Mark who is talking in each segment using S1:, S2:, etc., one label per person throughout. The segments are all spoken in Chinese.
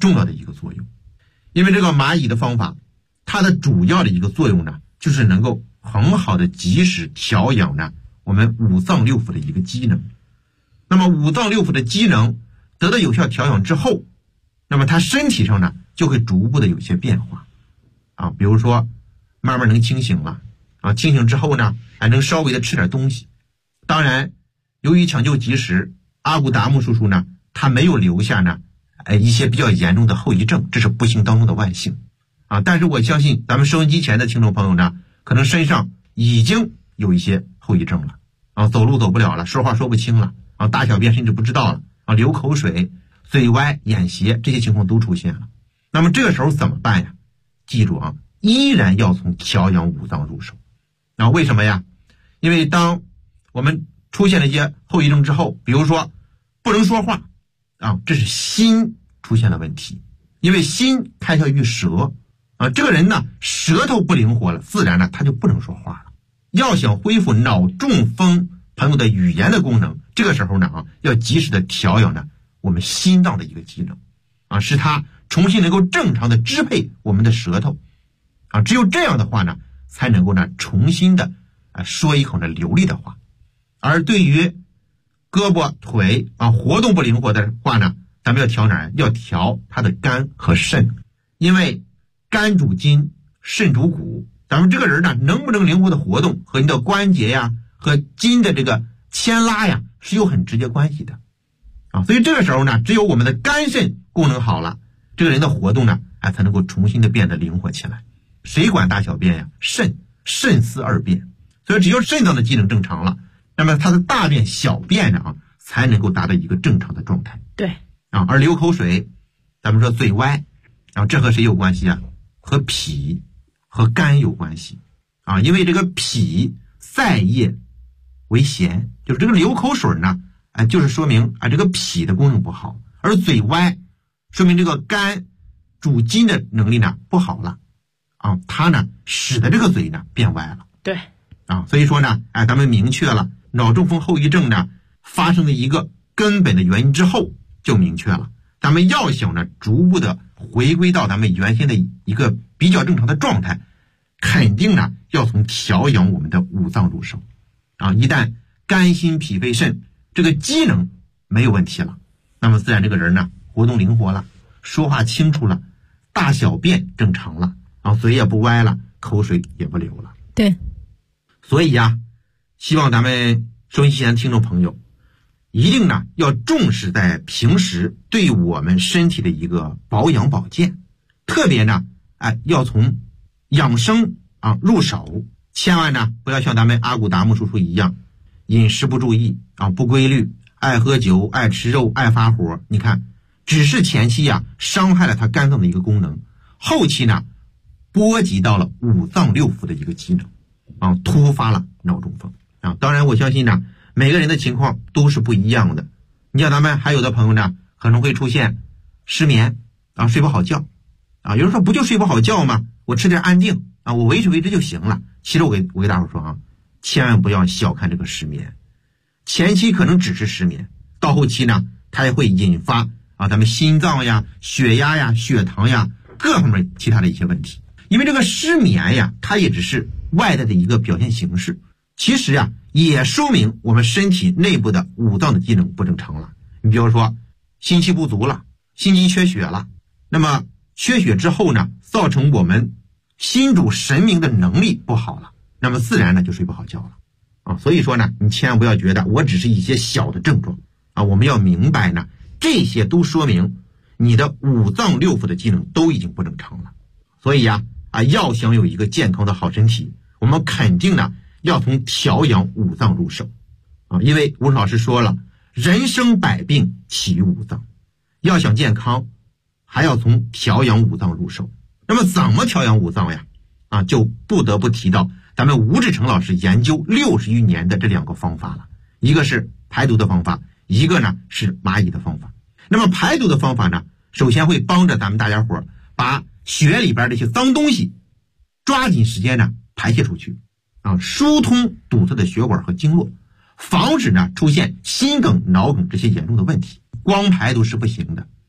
S1: 重要的一个作用。因为这个蚂蚁的方法，它的主要的一个作用呢，就是能够很好的及时调养呢我们五脏六腑的一个机能。那么五脏六腑的机能得到有效调养之后，那么它身体上呢就会逐步的有些变化啊，比如说慢慢能清醒了啊，清醒之后呢还能稍微的吃点东西。当然由于抢救及时，阿骨达木叔叔呢他没有留下呢一些比较严重的后遗症，这是不幸当中的万幸啊。但是我相信咱们收音机前的听众朋友呢，可能身上已经有一些后遗症了啊，走路走不了了，说话说不清了啊，大小便甚至不知道了啊，流口水，嘴歪眼斜，这些情况都出现了。那么这个时候怎么办呀？记住啊，依然要从调养五脏入手啊。为什么呀？因为当我们出现了一些后遗症之后，比如说不能说话啊，这是心出现了问题。因为心开窍于舌啊，这个人呢舌头不灵活了，自然呢他就不能说话了。要想恢复脑中风朋友的语言的功能，这个时候呢要及时的调养呢我们心脏的一个机能啊，使它重新能够正常的支配我们的舌头啊，只有这样的话呢，才能够呢重新的说一口呢流利的话。而对于胳膊腿啊活动不灵活的话呢，咱们要调哪儿？要调它的肝和肾。因为肝主筋，肾主骨，咱们这个人呢能不能灵活的活动和你的关节呀和筋的这个牵拉呀是有很直接关系的啊。所以这个时候呢，只有我们的肝肾功能好了，这个人的活动呢才能够重新的变得灵活起来。谁管大小便呀？肾司二便。所以只有肾脏的机能正常了，那么它的大便小便呢才能够达到一个正常的状态。
S2: 对
S1: 啊，而流口水，咱们说嘴歪，然后这和谁有关系啊？和脾和肝有关系啊。因为这个脾塞液为咸，就是这个流口水呢就是说明这个脾的功能不好，而嘴歪说明这个肝主筋的能力呢不好了啊，它呢使得这个嘴呢变歪了。
S2: 对
S1: 啊，所以说呢咱们明确了脑中风后遗症呢发生的一个根本的原因之后，就明确了咱们要想呢逐步的回归到咱们原先的一个比较正常的状态，肯定呢要从调养我们的五脏入手啊。一旦肝心脾肺肾这个机能没有问题了，那么自然这个人呢活动灵活了，说话清楚了，大小便正常了啊，嘴也不歪了，口水也不流了。
S2: 对，
S1: 所以希望咱们收音机前的听众朋友一定呢要重视在平时对我们身体的一个保养保健，特别呢要从养生入手，千万呢不要像咱们阿骨达木叔叔一样饮食不注意不规律，爱喝酒，爱吃肉，爱发火。你看只是前期伤害了他肝脏的一个功能，后期呢波及到了五脏六腑的一个机能突发了脑中风当然我相信呢每个人的情况都是不一样的。你像咱们还有的朋友呢可能会出现失眠睡不好觉有人说不就睡不好觉吗？我吃点安定我维持就行了。其实我给大伙说千万不要小看这个失眠，前期可能只是失眠，到后期呢它也会引发咱们心脏呀、血压呀、血糖呀各方面其他的一些问题。因为这个失眠呀它也只是外在的一个表现形式，其实也说明我们身体内部的五脏的机能不正常了。你比如说心气不足了，心肌缺血了，那么缺血之后呢造成我们心主神明的能力不好了，那么自然呢就睡不好觉了所以说呢你千万不要觉得我只是一些小的症状我们要明白呢这些都说明你的五脏六腑的机能都已经不正常了。所以要想有一个健康的好身体，我们肯定呢要从调养五脏入手因为吴老师说了，人生百病起于五脏，要想健康还要从调养五脏入手。那么怎么调养五脏呀就不得不提到咱们吴志成老师研究60余年的这两个方法了，一个是排毒的方法，一个呢是蚂蚁的方法。那么排毒的方法呢，首先会帮着咱们大家伙把血里边这些脏东西抓紧时间呢排泄出去疏通堵塞的血管和经络，防止呢出现心梗、脑梗这些严重的问题。光排毒是不行的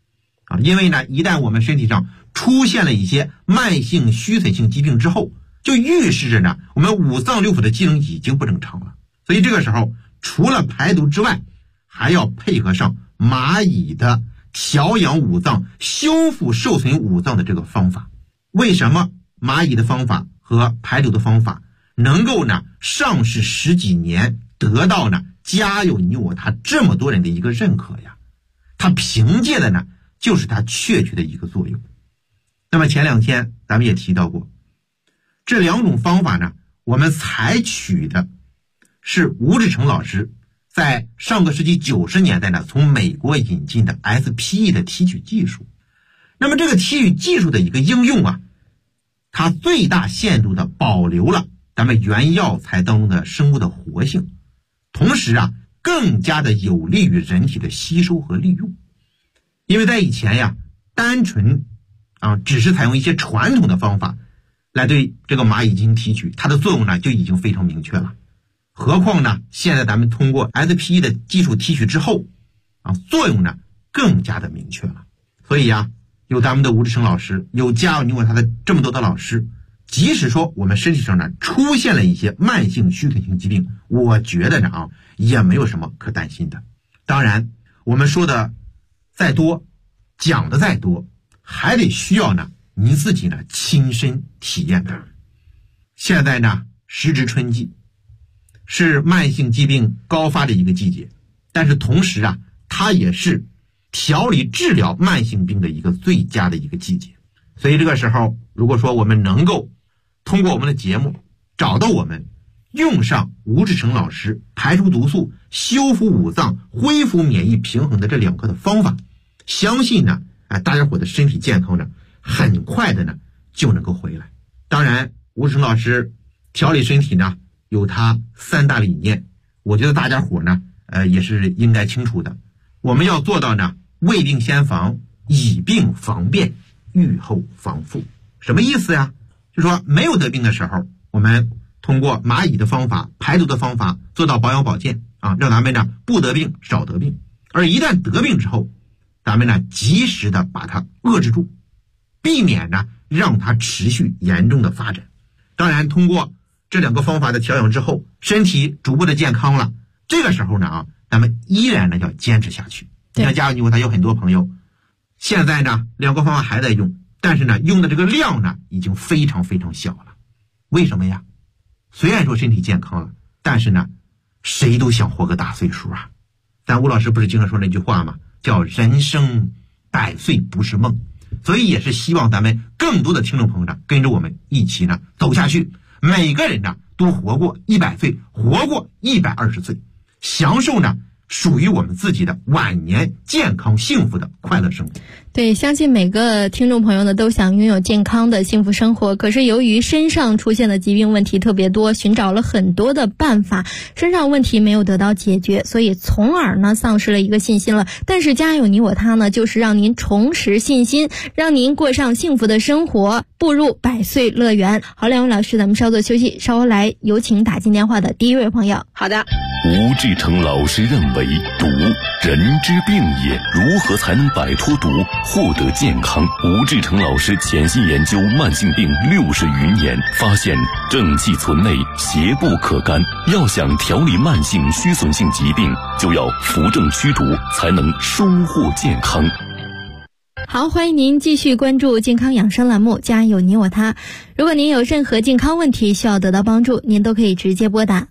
S1: 因为呢，一旦我们身体上出现了一些慢性虚损性疾病之后，就预示着呢，我们五脏六腑的机能已经不正常了。所以这个时候，除了排毒之外，还要配合上蚂蚁的调养五脏、修复受损五脏的这个方法。为什么蚂蚁的方法和排毒的方法能够呢上市10几年，得到呢家有你我他这么多人的一个认可呀？它凭借的呢就是它确切的一个作用。那么前2天咱们也提到过，这2种方法呢，我们采取的是吴志成老师在上个世纪90年代呢从美国引进的 SPE 的提取技术。那么这个提取技术的一个应用啊，它最大限度的保留了咱们原药材当中的生物的活性，同时啊更加的有利于人体的吸收和利用。因为在以前呀，单纯只是采用一些传统的方法来对这个蚂蚁进行提取，它的作用呢就已经非常明确了。何况呢，现在咱们通过 SPE 的技术提取之后作用呢更加的明确了。所以呀，有咱们的吴志成老师，有家有你我他的这么多的老师，即使说我们身体上呢出现了一些慢性虚损性疾病，我觉得呢也没有什么可担心的。当然我们说的再多，讲的再多，还得需要呢您自己呢亲身体验的。现在呢时值春季，是慢性疾病高发的一个季节，但是同时啊，它也是调理治疗慢性病的一个最佳的一个季节。所以这个时候，如果说我们能够通过我们的节目找到我们，用上吴志成老师排除毒素、修复五脏、恢复免疫平衡的这2个的方法，相信呢大家伙的身体健康呢很快的呢就能够回来。当然吴志成老师调理身体呢有他3大理念，我觉得大家伙呢也是应该清楚的。我们要做到呢未病先防，以病防变，预后防复。什么意思呀？就是说没有得病的时候，我们通过蚂蚁的方法、排毒的方法做到保养保健让咱们呢不得病少得病。而一旦得病之后，咱们呢及时的把它遏制住，避免呢让它持续严重的发展。当然通过这2个方法的调养之后，身体逐步的健康了，这个时候呢咱们依然呢要坚持下去。你看家有你我他有很多朋友现在呢2个方法还在用，但是呢用的这个量呢已经非常非常小了。为什么呀？虽然说身体健康了，但是呢谁都想活个大岁数啊。咱吴老师不是经常说那句话吗？叫人生100岁不是梦。所以也是希望咱们更多的听众朋友呢跟着我们一起呢走下去，每个人呢都活过100岁，活过120岁，享受呢属于我们自己的晚年健康幸福的快乐生活。
S2: 对，相信每个听众朋友呢都想拥有健康的幸福生活，可是由于身上出现的疾病问题特别多，寻找了很多的办法，身上问题没有得到解决，所以从而呢丧失了一个信心了。但是家有你我他呢，就是让您重拾信心，让您过上幸福的生活，步入100岁乐园。好，2位老师咱们稍作休息，稍后来有请打进电话的第一位朋友。
S3: 好的。
S4: 吴志成老师认为，毒人之病也，如何才能摆脱毒，获得健康？吴志成老师潜心研究慢性病60余年，发现正气存内，邪不可干。要想调理慢性虚损性疾病，就要扶正驱毒，才能收获健康。
S2: 好，欢迎您继续关注健康养生栏目，家有你我他。如果您有任何健康问题需要得到帮助，您都可以直接拨打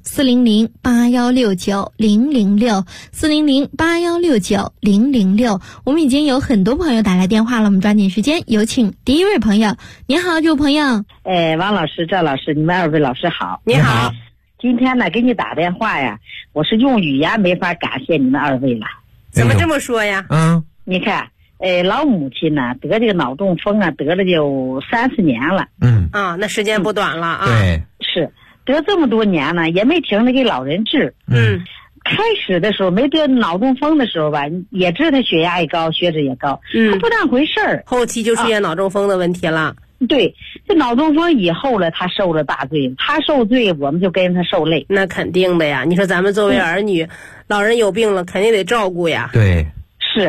S2: 400-8169-006 400-8169-006。我们已经有很多朋友打来电话了，我们抓紧时间有请第一位朋友。您好，这位朋友。
S3: 王老师、赵老师，你们2位老师好。
S1: 你好。
S3: 今天呢给你打电话呀，我是用语言没法感谢你们2位了。
S5: 怎么这么说呀？
S3: 你看老母亲呢得这个脑中风啊，得了就30年了。
S5: 那时间不短了啊。
S1: 对，
S3: 是得这么多年呢，也没停着给老人治。开始的时候没得脑中风的时候吧，也知道他血压也高，血脂也高，他不当回事儿。
S5: 后期就出现脑中风的问题了。
S3: 对，这脑中风以后了，他受了大罪，他受罪，我们就跟他受累。
S5: 那肯定的呀，你说咱们作为儿女，老人有病了，肯定得照顾呀。
S1: 对。
S3: 是，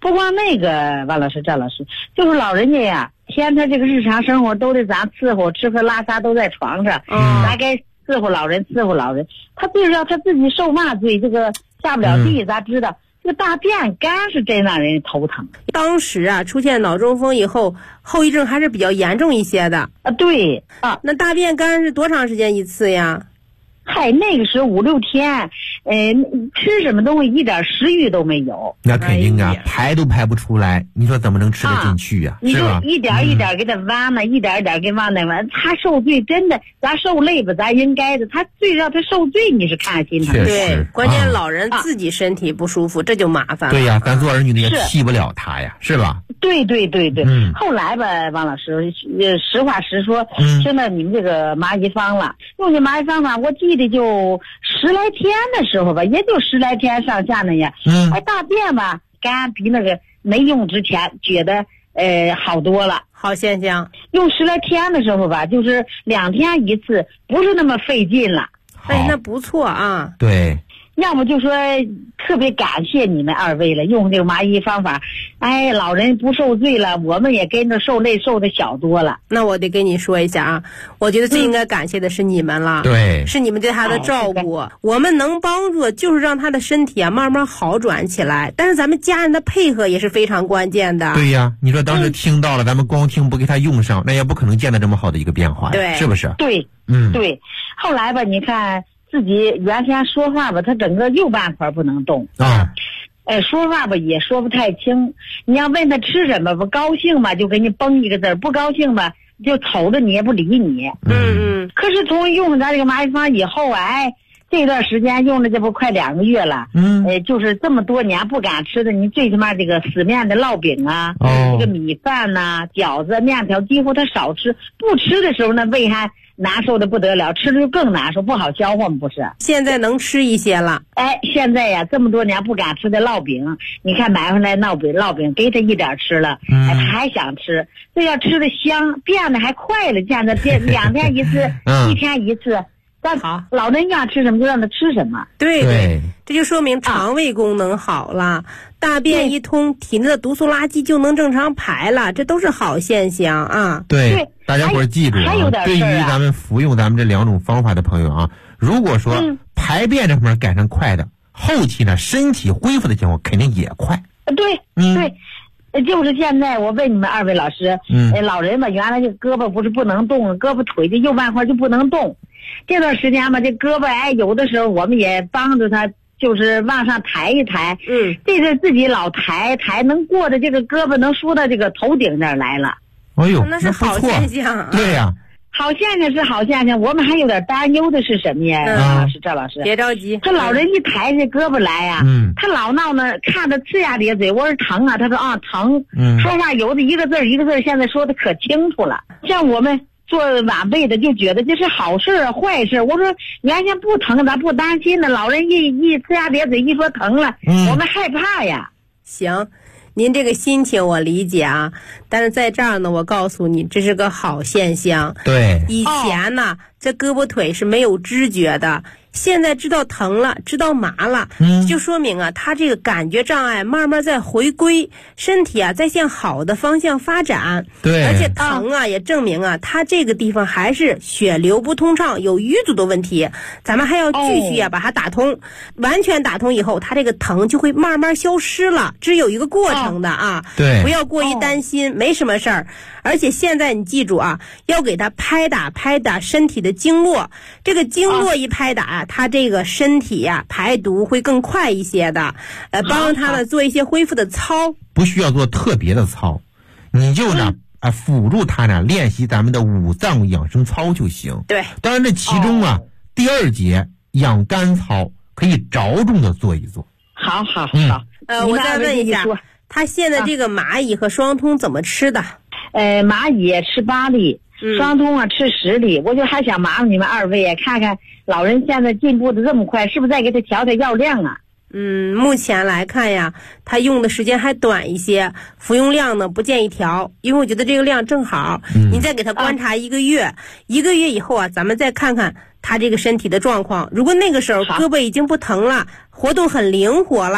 S3: 不光那个王老师、赵老师，就是老人家呀，天他这个日常生活都得咱伺候，吃喝拉撒都在床上，咱该伺候老人，他最让他自己受骂罪，这个下不了地，咱知道。这个大便干是真让人头疼。
S5: 当时啊，出现脑中风以后，后遗症还是比较严重一些的。
S3: 对啊，
S5: 那大便干是多长时间一次呀？
S3: 嗨，那个时候5、6天，吃什么东西一点食欲都没有。
S1: 那肯定啊，排都排不出来，你说怎么能吃得进去呀？
S3: 你
S1: 是吧？
S3: 就一点一点给他弯了，一点一点给往那弯。他受罪，真的，咱受累吧，咱应该的。他最让他受罪，你是看心疼。
S5: 对，关键老人自己身体不舒服，这就麻烦了。
S1: 对呀，咱做儿女的也替不了他呀，是吧？
S3: 对。后来吧，王老师，实话实说，听到你们这个麻衣方了，用这麻衣方法，我记得就10来天的时候吧，也就10来天上下那样。大便吧干比那个没用之前觉得好多了，
S5: 好现象。
S3: 用10来天的时候吧，就是2天一次，不是那么费劲了。
S5: 哎，那不错啊。
S1: 对。
S3: 要么就说特别感谢你们2位了，用这个麻衣方法，哎，老人不受罪了，我们也跟着受累，受的小多了。
S5: 那我得跟你说一下啊，我觉得最应该感谢的是你们了。
S1: 对，
S5: 是你们对他的照顾。我们能帮助的就是让他的身体啊慢慢好转起来，但是咱们家人的配合也是非常关键的。
S1: 对呀，你说当时听到了，咱们光听不给他用上，那也不可能见到这么好的一个变化呀，
S5: 对，
S1: 是不是？
S3: 对，对。后来吧，你看自己原先说话吧，他整个右半块不能动
S1: 啊，
S3: 说话吧也说不太清。你要问他吃什么，不高兴吧就给你崩一个字，不高兴吧就瞅着你也不理你。可是从用咱这个麻衣方以后，这段时间用了这不快2个月了。就是这么多年不敢吃的，你最起码这个死面的烙饼啊，这个米饭呐、饺子、面条，几乎他少吃。不吃的时候呢，胃还难受的不得了，吃了就更难受，不好消化吗？不是？
S5: 现在能吃一些了。
S3: 现在呀，这么多年不敢吃的烙饼，你看买回来烙饼给他一点吃了，他还想吃，这要吃的香，变得还快了，现在变2天一次，1天一次。但好，老人家吃什么就让他吃什么。
S5: 对，这就说明肠胃功能好了，大便一通，体内的毒素垃圾就能正常排了，这都是好现象啊。
S1: 对，大家伙记住啊，对于咱们服用咱们这2种方法的朋友啊，如果说排便这方面改善快的，后期呢身体恢复的情况肯定也快。
S3: 对，就是现在我问你们2位老师，老人吧，原来这胳膊不是不能动，胳膊腿这右半块就不能动。这段时间吧，这胳膊有的时候我们也帮着他，就是往上抬一抬。这是自己老抬，能过的这个胳膊能梳到这个头顶这儿来了。
S1: 哎呦，
S5: 那是好现象。
S1: 对呀。
S3: 好现象是好现象，我们还有点担忧的是什么呀？赵老师，
S5: 别着急。
S3: 他老人一抬这胳膊来呀，他老闹呢，看着呲牙咧嘴。我说疼啊，他说疼。说话有的一个字一个字，现在说的可清楚了。像我们做晚辈的就觉得这是好事啊，坏事。我说原先不疼，咱不担心呢。老人一呲牙咧嘴，一说疼了，我们害怕呀。
S5: 行。您这个心情我理解啊，但是在这儿呢，我告诉你，这是个好现象。
S1: 对，
S5: 以前呢，这胳膊腿是没有知觉的，现在知道疼了，知道麻了，就说明啊，他这个感觉障碍慢慢在回归，身体啊在向好的方向发展。
S1: 对，
S5: 而且疼啊也证明啊，他这个地方还是血流不通畅，有淤阻的问题。咱们还要继续把它打通，完全打通以后，他这个疼就会慢慢消失了，这有一个过程的啊。
S1: 对，
S5: 不要过于担心，没什么事儿。而且现在你记住啊，要给他拍打身体的经络，这个经络一拍打他这个身体呀排毒会更快一些的，帮助他呢做一些恢复的操。
S1: 不需要做特别的操，你就呢辅助他呢练习咱们的5脏养生操就行。
S5: 对，
S1: 当然这其中啊第2节养肝操可以着重的做一做。
S3: 好。
S5: 我再问一下，他现在这个蚂蚁和双通怎么吃的？
S3: 蚂蚁吃8粒，双通吃10粒。我就还想麻烦你们2位看看老人现在进步的这么快，是不是再给他调药量啊？
S5: 目前来看呀，他用的时间还短一些，服用量呢不建议调，因为我觉得这个量正好。你再给他观察1个月，1个月以后啊，咱们再看看他这个身体的状况。如果那个时候胳膊已经不疼了，活动很灵活了，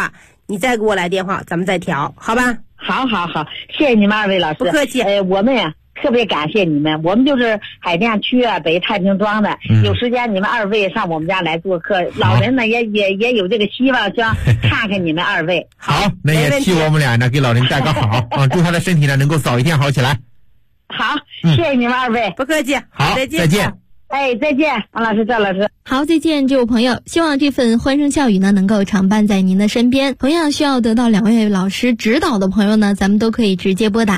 S5: 你再给我来电话，咱们再调，好吧？
S3: 好，谢谢你们2位老师，
S5: 不客气。
S3: 我们呀特别感谢你们，我们就是海淀区北太平庄的，有时间你们2位上我们家来做客，老人呢也有这个希望，想看看你们2位。
S1: 好，那也替我们俩呢给老人带个好啊，祝他的身体呢能够早一天好起来。
S3: 好，谢谢你们2位，
S5: 不客气。
S1: 好，再见。
S3: 再见，王老师、赵老师。
S2: 好，再见，这位朋友。希望这份欢声笑语呢，能够常伴在您的身边。同样需要得到2位老师指导的朋友呢，咱们都可以直接拨打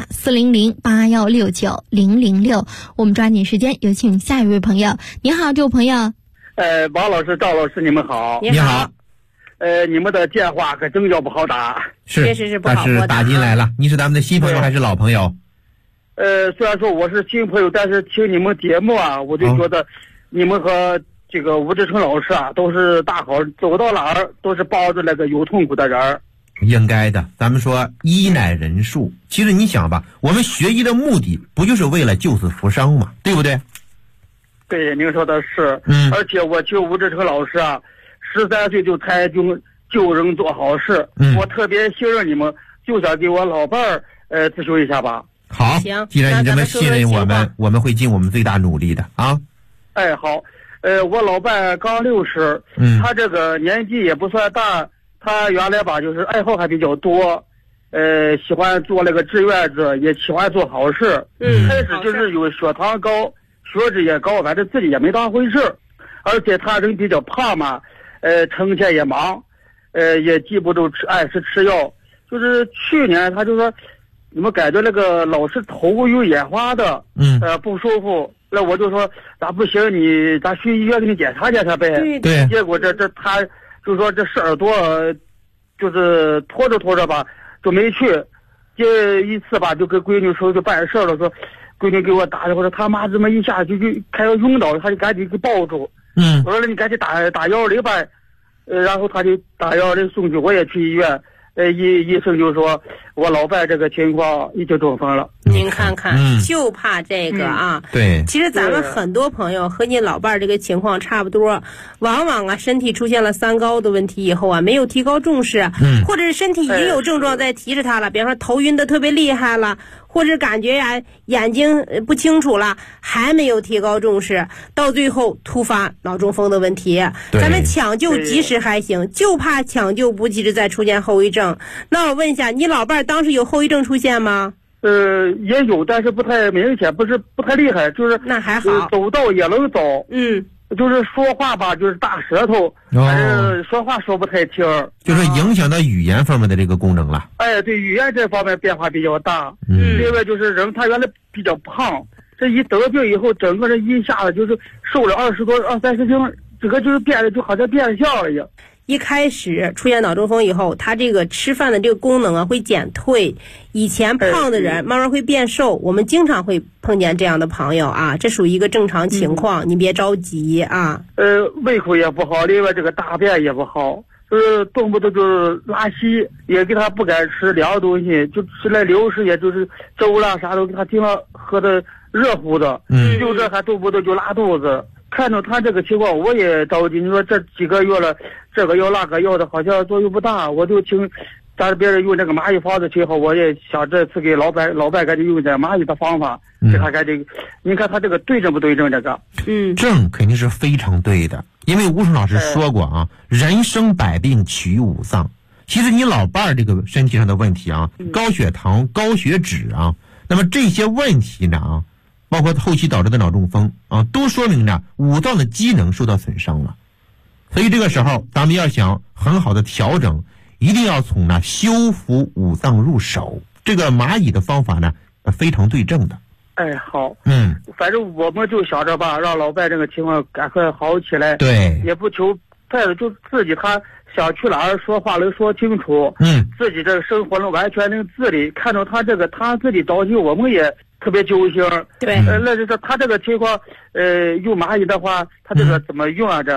S2: 400-8169-006。我们抓紧时间，有请下一位朋友。你好，这位朋友。
S6: 王老师、赵老师，你们好。
S5: 你好。
S6: 你们的电话可真叫不好打。
S5: 确实是不好拨打。
S1: 但是打进来了。你是咱们的新朋友还是老朋友？
S6: 虽然说我是新朋友，但是听你们节目啊，我就觉得你们和这个吴志成老师啊，都是大好，走到哪儿都是帮着那个有痛苦的人。
S1: 应该的，咱们说医乃人术，其实你想吧，我们学医的目的不就是为了救死扶伤嘛，对不对？
S6: 对，您说的是。而且我听吴志成老师啊，13岁就才救人做好事。我特别信任你们，就想给我老伴儿咨询一下吧。
S1: 好，既然你这么信任我们，我们会尽我们最大努力的啊。
S6: 好，我老伴刚60，他这个年纪也不算大，他原来吧就是爱好还比较多，喜欢做那个志愿者，也喜欢做好事。开始就是有血糖高，血脂也高，反正自己也没当回事，而且他人比较胖嘛，成天也忙，也记不住按时吃药。就是去年他就说，你们感觉那个老是头有眼花的，不舒服，那我就说咱不行，咱去医院给你检查检查呗。
S1: 对。
S6: 结果这他就说这事儿多，就是拖着吧，就没去。这一次吧，就跟闺女说就办事了，说闺女给我打电话说他妈这么一下就开始晕倒，他就赶紧给抱住。我说那你赶紧打110吧，然后他就打110送去，我也去医院。医生就说我老伴这个情况已经中风了。
S5: 您看看，就怕这个啊。
S1: 对，
S5: 其实咱们很多朋友和你老伴这个情况差不多，往往身体出现了3高的问题以后没有提高重视，或者是身体已经有症状在提着他了，比方说头晕的特别厉害了，或者感觉眼睛不清楚了，还没有提高重视，到最后突发脑中风的问题。咱们抢救及时还行，就怕抢救不及时再出现后遗症。那我问一下，你老伴当时有后遗症出现吗？
S6: 也有，但是不太明显，不太厉害，就是
S5: 那还好，
S6: 走道也能走。就是说话吧，就是大舌头，反正说话说不太清，
S1: 就是影响到语言方面的这个功能了。
S6: 对，语言这方面变化比较大。另外就是人他原来比较胖，这一得病以后，整个人一下子就是瘦了20-30斤，这个就是变得就好像变相了一样。
S5: 一开始出现脑中风以后，他这个吃饭的这个功能会减退，以前胖的人慢慢会变瘦，我们经常会碰见这样的朋友啊，这属于一个正常情况，你别着急啊。
S6: 胃口也不好，另外这个大便也不好，就是动不动就是拉稀，也给他不敢吃凉东西，就吃来零食，也就是粥啦啥都给他经常喝的热乎的，就这还动不动就拉肚子。看到他这个情况，我也着急。你说这几个月了，这个药那个药的，好像作用不大。我就听咱别人用这个蚂蚁方子挺好，我也想这次给老伴赶紧用点蚂蚁的方法，给他赶紧。您看他这个对症不对症？这个
S1: 症肯定是非常对的，因为吴成老师说过啊，人生百病起于五脏。其实你老伴这个身体上的问题啊，高血糖、高血脂啊，那么这些问题呢啊，包括后期导致的脑中风啊，都说明着五脏的机能受到损伤了。所以这个时候咱们要想很好的调整，一定要从修复五脏入手。这个蚂蚁的方法呢非常对症的。
S6: 好，反正我们就想着吧，让老伴这个情况赶快好起来。
S1: 对，
S6: 也不求再的，就自己他想去哪儿说话能说清楚，自己这个生活能完全能自理。看到他这个他自己着急，我们也特别揪心。
S5: 对，
S6: 那就是他这个情况，用蚂蚁的话，他这个怎么用啊？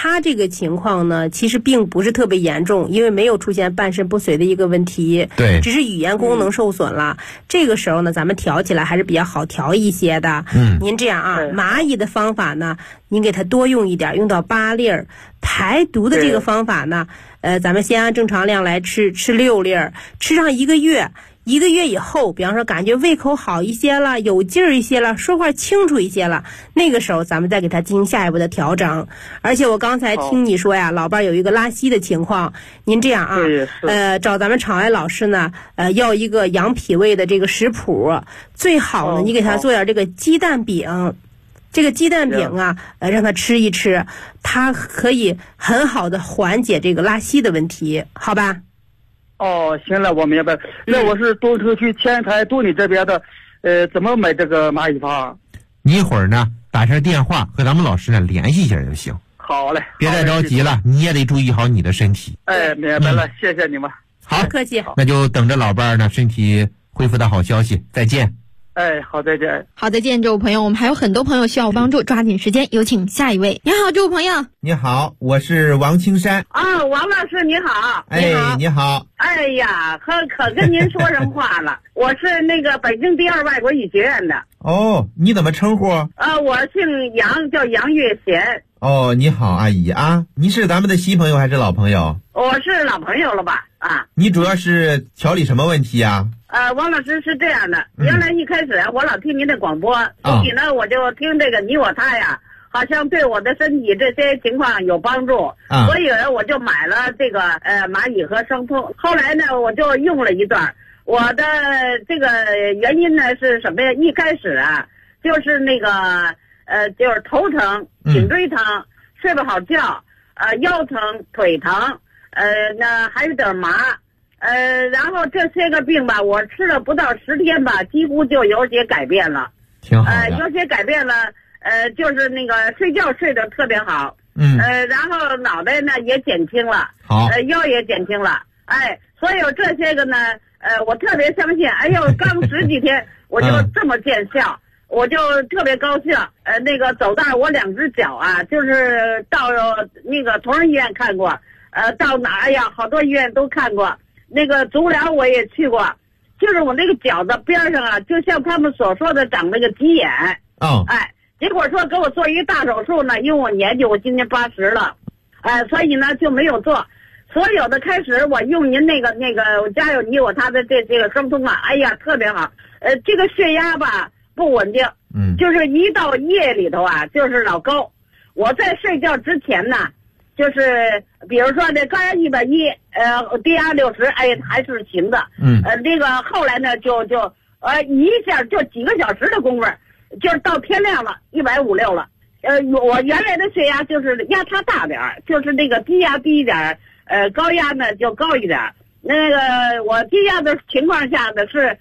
S5: 他这个情况呢，其实并不是特别严重，因为没有出现半身不遂的一个问题，
S1: 对，
S5: 只是语言功能受损了。这个时候呢，咱们调起来还是比较好调一些的。您这样啊，蚂蚁的方法呢，您给它多用一点，用到8粒儿。排毒的这个方法呢，咱们先按正常量来吃6粒儿，吃上1个月。1个月以后，比方说感觉胃口好一些了，有劲儿一些了，说话清楚一些了，那个时候咱们再给他进行下一步的调整。而且我刚才听你说呀，老伴有一个拉稀的情况，您这样啊，找咱们场外老师呢，要一个养脾胃的这个食谱，最好呢，你给他做点这个鸡蛋饼。这个鸡蛋饼啊，让他吃一吃，它可以很好的缓解这个拉稀的问题，好吧？
S6: 哦，行了，我明白。那我是东城区前台东里这边的，怎么买这个蚂蚁房？
S1: 你一会儿呢打上电话和咱们老师呢联系一下就行。
S6: 好嘞，
S1: 别太着急了，你也得注意好你的身体。
S6: 哎，明白了，谢谢你们。
S1: 好，
S5: 不客气。
S1: 那就等着老伴儿呢身体恢复的好消息，再见。
S6: 哎，好，再见。
S2: 好，再见，这位朋友，我们还有很多朋友需要帮助，抓紧时间，有请下一位。你好，这位朋友。
S1: 你好，我是王青山。
S3: 啊，王老师你好。
S1: 哎，你好。
S3: 哎呀，可跟您说什么话了？我是那个北京第2外国语学院的。
S1: 哦，你怎么称呼？
S3: 我姓杨，叫杨月贤。
S1: 哦，你好，阿姨啊，你是咱们的新朋友还是老朋友？
S3: 我是老朋友了吧？啊，
S1: 你主要是调理什么问题呀？
S3: 王老师是这样的，原来一开始我老听您的广播，所以呢，我就听这个你我他呀，好像对我的身体这些情况有帮助，所以我就买了这个蚂蚁和生通。后来呢，我就用了一段。我的这个原因呢是什么呀？一开始啊，就是那个就是头疼、颈椎疼、睡不好觉，腰疼、腿疼，那还有点麻。然后这些个病吧，我吃了不到10天吧，几乎就有些改变了。
S1: 挺好的。
S3: 有些改变了，就是那个睡觉睡得特别好。然后脑袋呢也减轻了。
S1: 好。
S3: 腰也减轻了。哎，所有这些个呢，我特别相信。哎呦，刚10几天我就这么见效，我就特别高兴。那个走道我2只脚啊，就是到那个同仁医院看过，到哪呀，好多医院都看过。那个足疗我也去过，就是我那个脚的边上啊，就像他们所说的长那个鸡眼。哎，结果说给我做一个大手术呢，因为我年纪我今年80了，所以呢就没有做。所有的开始我用您那个我家有你我他的这个生通啊，哎呀特别好。这个血压吧不稳定，就是一到夜里头啊就是老高。我在睡觉之前呢，就是比如说这高压110，低压60，哎还是行的。那个后来呢就一下就几个小时的功夫，就是到天亮了150、160了。我原来的血压就是压差大点儿，就是那个低压低一点，高压呢就高一点。那个我低压的情况下呢是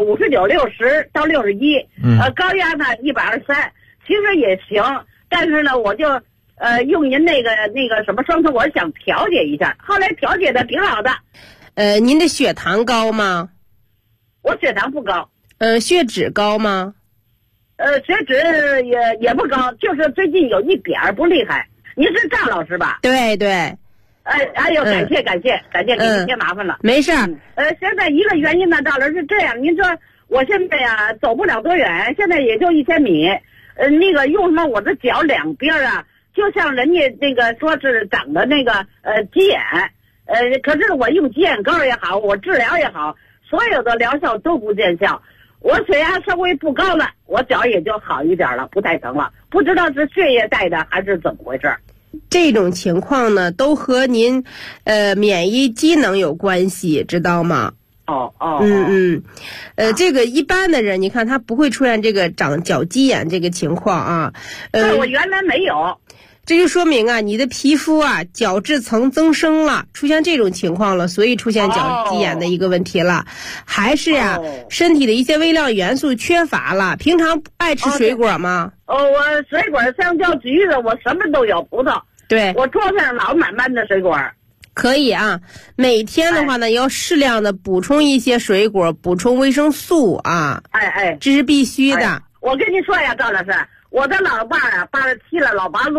S3: 59、60到61，高压呢123，其实也行，但是呢我就用您那个什么双通，我想调节一下，后来调节的挺好的。
S5: 您的血糖高吗？
S3: 我血糖不高。
S5: 血脂高吗？
S3: 血脂也不高，就是最近有一点儿不厉害。您是赵老师吧？
S5: 对对。
S3: 哎呦，感谢给您添麻烦了。
S5: 没事。
S3: 现在一个原因呢，赵老师是这样，您说我现在呀走不了多远，现在也就1000米，那个用什么我的脚两边啊，就像人家那个说是长的那个鸡眼，可是我用鸡眼膏也好，我治疗也好，所有的疗效都不见效。我血压稍微不高了，我脚也就好一点了，不太疼了。不知道是血液带的还是怎么回事。
S5: 这种情况呢，都和您免疫机能有关系，知道吗？这个一般的人，你看他不会出现这个长脚鸡眼这个情况啊。
S3: 我原来没有。
S5: 这就说明啊，你的皮肤啊角质层增生了，出现这种情况了，所以出现脚鸡眼的一个问题了。还是啊，身体的一些微量元素缺乏了。平常爱吃水果吗？
S3: 我水果香蕉、橘子，我什么都有，葡萄。
S5: 对，
S3: 我桌上老满满的水果。
S5: 可以啊，每天的话呢，要适量的补充一些水果，补充维生素啊。这是必须的。
S3: 我跟你说呀，赵老师，我的老伴儿啊，87了，老八路。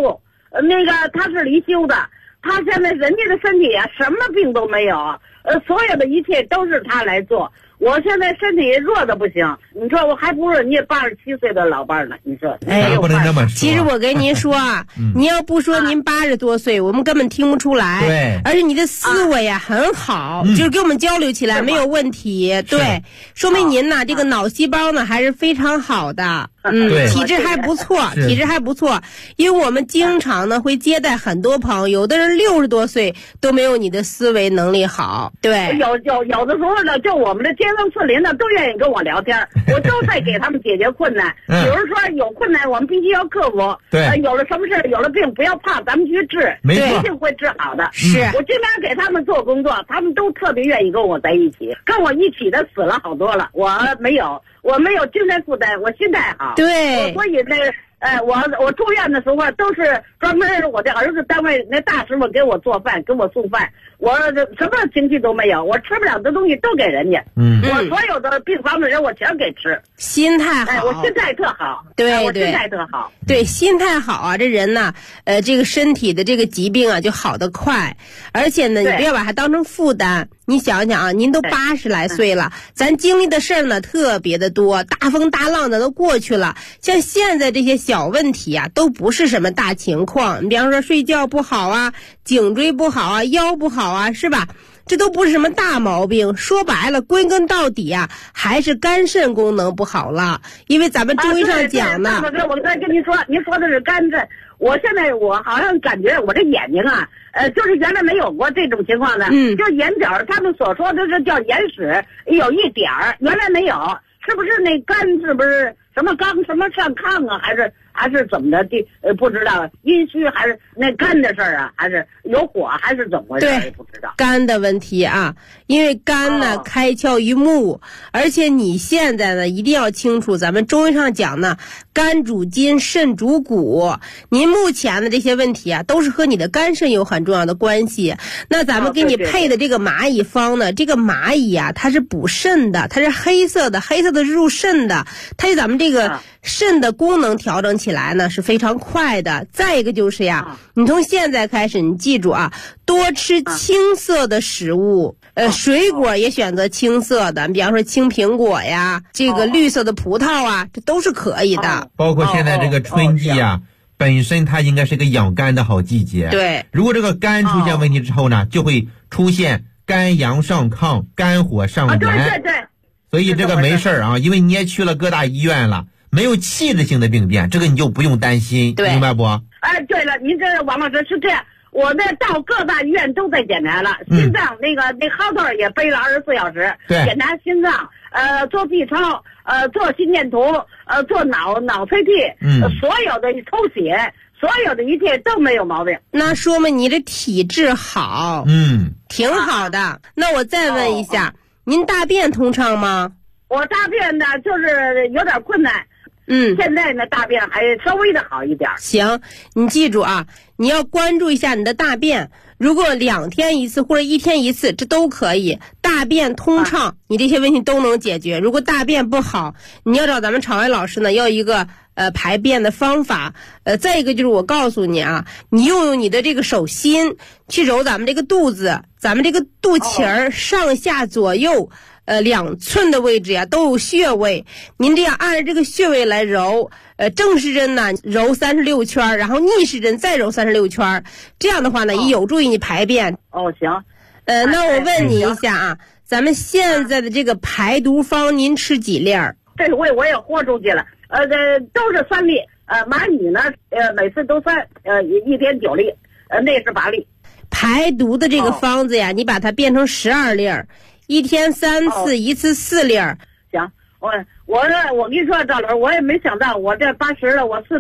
S3: 那个他是离休的，他现在人家的身体啊，什么病都没有，所有的一切都是他来做。我现在身体弱的不行，你说我还不如人家87岁的老伴呢。你说，
S1: 哎，不能这么说。
S5: 其实我跟您说啊，您要不说您80多岁，我们根本听不出来。
S1: 对，
S5: 而且你的思维啊很好，就是跟我们交流起来没有问题。对，说明您呢这个脑细胞呢还是非常好的。体质还不错，体质还不错。因为我们经常呢会接待很多朋友，有的人60多岁都没有你的思维能力好。对，
S3: 有的时候呢，就我们的街坊四邻呢都愿意跟我聊天，我都在给他们解决困难。比如说有困难，我们必须要克服。
S1: 对，
S3: 有了什么事，有了病，不要怕，咱们去治，一定会治好的。
S5: 是
S3: 我经常给他们做工作，他们都特别愿意跟我在一起。跟我一起的死了好多了，我没有精神负担，我心态好。
S5: 对，
S3: 所以我住院的时候都是专门我的儿子单位那大师傅给我做饭，给我送饭，我什么情绪都没有，我吃不了的东西都给人家。我所有的病房的人我全给吃。
S5: 心态好，
S3: 我心态特好。
S5: 对，
S3: 我心态特好。
S5: 对，心态好啊，这人呢，这个身体的这个疾病啊就好得快，而且呢，你不要把它当成负担。你想想啊，您都80来岁了，咱经历的事儿呢特别的多，大风大浪的都过去了。像现在这些小问题啊，都不是什么大情况。你比方说睡觉不好啊，颈椎不好啊，腰不好啊，是吧？这都不是什么大毛病，说白了，归根到底啊，还是肝肾功能不好了。因为咱们中医上讲呢，
S3: 我再跟您说，您说的是肝肾。我现在我好像感觉我这眼睛啊，就是原来没有过这种情况的，就眼角他们所说的是叫眼屎有一点儿，原来没有，是不是那肝是不是什么刚什么上炕啊，还是怎么的不知道，阴虚还是那肝的事儿啊，还是有火还是怎么回事也不知道。
S5: 肝的问题啊，因为肝呢开窍于目，而且你现在呢一定要清楚，咱们中医上讲呢，肝主筋，肾主骨。您目前的这些问题啊，都是和你的肝肾有很重要的关系。那咱们给你配的这个蚂蚁方呢，这个蚂蚁啊，它是补肾的，它是黑色的是入肾的，它是咱们这个肾的功能调整起来呢是非常快的。再一个就是呀，你从现在开始，你记住啊，多吃青色的食物，水果也选择青色的，比方说青苹果呀，这个绿色的葡萄啊，这都是可以的。
S1: 包括现在这个春季啊，本身它应该是个养肝的好季节。
S5: 对，
S1: 如果这个肝出现问题之后呢，就会出现肝阳上亢、肝火上炎。
S3: 对。
S1: 所以这个没事啊，因为你也去了各大医院了，没有器质性的病变，这个你就不用担心，明白不？
S3: 哎，对了，您这王老师是这样，我到各大医院都在检查了，心脏那号头也背了24小时，检查心脏，做 B 超，做心电图，做脑 CT，所有的抽血，所有的一切都没有毛病。
S5: 那说明你的体质好，挺好的。那我再问一下，您大便通畅吗？
S3: 我大便呢就是有点困难。现在呢大便还稍微的好一点。
S5: 行，你记住啊，你要关注一下你的大便，如果2天一次或者1天一次，这都可以。大便通畅，你这些问题都能解决。如果大便不好，你要找咱们场外老师呢，要一个排便的方法。再一个就是我告诉你啊，你用你的这个手心去揉咱们这个肚子，咱们这个肚脐儿上下左右2寸的位置呀，都有穴位。您这样按着这个穴位来揉，正时针呢揉36圈，然后逆时针再揉36圈，这样的话呢，也有助于你排便。
S3: 行。
S5: 那我问你一下啊，咱们现在的这个排毒方，您吃几粒儿？
S3: 这个我也豁出去了，都是3粒。蚂蚁呢，每次都3，一天9粒，那是8粒。
S5: 排毒的这个方子呀，你把它变成12粒儿。1天3次，一次4粒儿。
S3: 行，我跟你说，赵老师，我也没想到，我这80了，我4